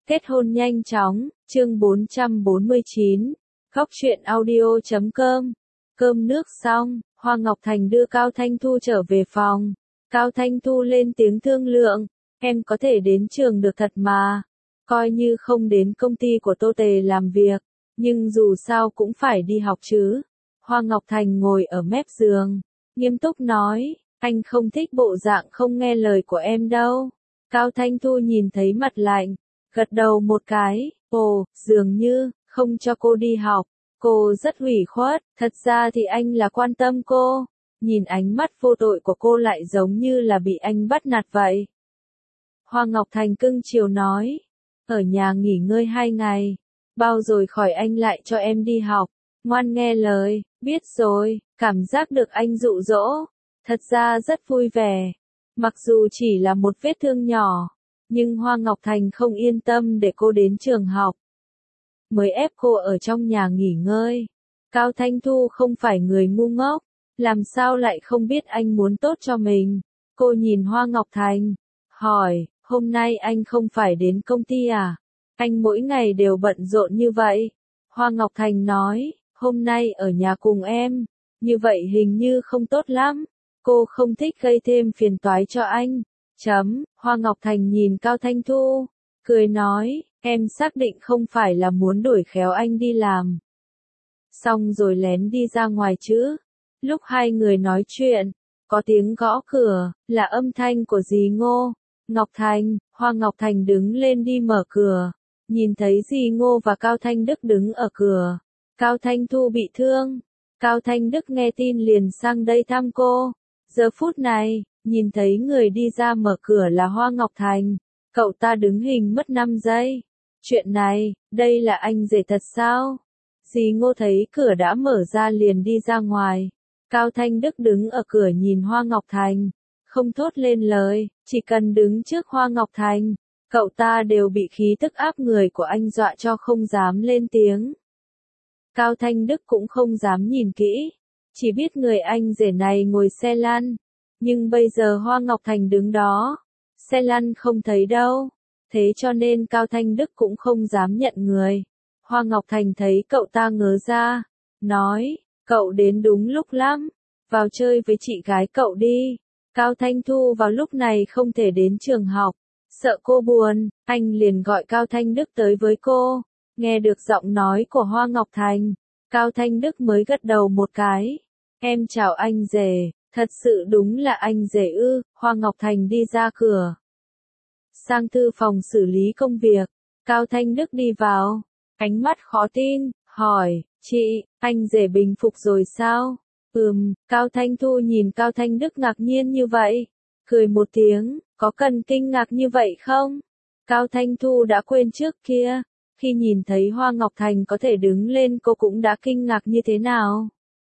Kết hôn nhanh chóng, chương 449, Khóc chuyện audio.com. Cơm nước xong, Hoa Ngọc Thành đưa Cao Thanh Thu trở về phòng. Cao Thanh Thu lên tiếng thương lượng, em có thể đến trường được thật mà. Coi như không đến công ty của Tô Tề làm việc, nhưng dù sao cũng phải đi học chứ. Hoa Ngọc Thành ngồi ở mép giường, nghiêm túc nói, anh không thích bộ dạng không nghe lời của em đâu. Cao Thanh Thu nhìn thấy mặt lạnh, gật đầu một cái, ồ, dường như, không cho cô đi học. Cô rất ủy khuất, thật ra thì anh là quan tâm cô. Nhìn ánh mắt vô tội của cô lại giống như là bị anh bắt nạt vậy. Hoa Ngọc Thành cưng chiều nói, ở nhà nghỉ ngơi 2 ngày, bao rồi khỏi anh lại cho em đi học. Ngoan nghe lời, biết rồi, cảm giác được anh dụ dỗ. Thật ra rất vui vẻ. Mặc dù chỉ là một vết thương nhỏ, nhưng Hoa Ngọc Thành không yên tâm để cô đến trường học. Mới ép cô ở trong nhà nghỉ ngơi. Cao Thanh Thu không phải người ngu ngốc, làm sao lại không biết anh muốn tốt cho mình. Cô nhìn Hoa Ngọc Thành, hỏi, hôm nay anh không phải đến công ty à? Anh mỗi ngày đều bận rộn như vậy. Hoa Ngọc Thành nói, hôm nay ở nhà cùng em, như vậy hình như không tốt lắm. Cô không thích gây thêm phiền toái cho anh. Hoa Ngọc Thành nhìn Cao Thanh Thu, cười nói, em xác định không phải là muốn đuổi khéo anh đi làm. Xong rồi lén đi ra ngoài chứ. Lúc hai người nói chuyện, có tiếng gõ cửa, là âm thanh của dì Ngô. Ngọc Thành, Hoa Ngọc Thành đứng lên đi mở cửa, nhìn thấy dì Ngô và Cao Thanh Đức đứng ở cửa. Cao Thanh Thu bị thương, Cao Thanh Đức nghe tin liền sang đây thăm cô. Giờ phút này, nhìn thấy người đi ra mở cửa là Hoa Ngọc Thành, cậu ta đứng hình mất 5 giây. Chuyện này, đây là anh rể thật sao? Dì Ngô thấy cửa đã mở ra liền đi ra ngoài. Cao Thanh Đức đứng ở cửa nhìn Hoa Ngọc Thành, không thốt lên lời, chỉ cần đứng trước Hoa Ngọc Thành, cậu ta đều bị khí tức áp người của anh dọa cho không dám lên tiếng. Cao Thanh Đức cũng không dám nhìn kỹ, chỉ biết người anh rể này ngồi xe lăn, nhưng bây giờ Hoa Ngọc Thành đứng đó, xe lăn không thấy đâu, thế cho nên Cao Thanh Đức cũng không dám nhận người. Hoa Ngọc Thành thấy cậu ta ngớ ra, nói, cậu đến đúng lúc lắm, vào chơi với chị gái cậu đi. Cao Thanh Thu vào lúc này không thể đến trường học, sợ cô buồn, anh liền gọi Cao Thanh Đức tới với cô. Nghe được giọng nói của Hoa Ngọc Thành, Cao Thanh Đức mới gật đầu một cái. Em chào anh rể, thật sự đúng là anh rể ư. Hoa Ngọc Thành đi ra cửa, sang thư phòng xử lý công việc. Cao Thanh Đức đi vào, ánh mắt khó tin, hỏi, chị, anh rể bình phục rồi sao? Cao Thanh Thu nhìn Cao Thanh Đức ngạc nhiên như vậy, cười một tiếng, có cần kinh ngạc như vậy không? Cao Thanh Thu đã quên trước kia, khi nhìn thấy Hoa Ngọc Thành có thể đứng lên cô cũng đã kinh ngạc như thế nào.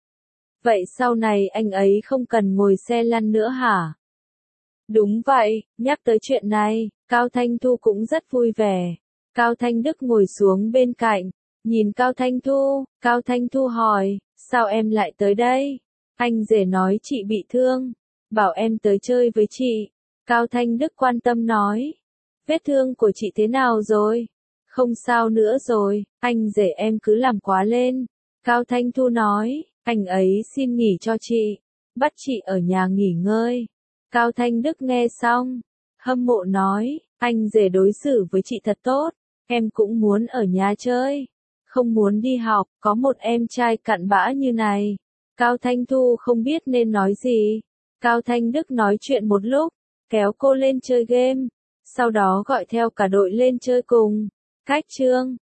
Vậy sau này anh ấy không cần ngồi xe lăn nữa hả? Đúng vậy, nhắc tới chuyện này, Cao Thanh Thu cũng rất vui vẻ. Cao Thanh Đức ngồi xuống bên cạnh, nhìn Cao Thanh Thu hỏi, sao em lại tới đây? Anh rể nói chị bị thương, bảo em tới chơi với chị. Cao Thanh Đức quan tâm nói, vết thương của chị thế nào rồi? Không sao nữa rồi, anh rể em cứ làm quá lên. Cao Thanh Thu nói, anh ấy xin nghỉ cho chị, bắt chị ở nhà nghỉ ngơi. Cao Thanh Đức nghe xong, hâm mộ nói, anh rể đối xử với chị thật tốt, em cũng muốn ở nhà chơi, không muốn đi học, có một em trai cặn bã như này. Cao Thanh Thu không biết nên nói gì. Cao Thanh Đức nói chuyện một lúc, kéo cô lên chơi game, sau đó gọi theo cả đội lên chơi cùng. Cách chương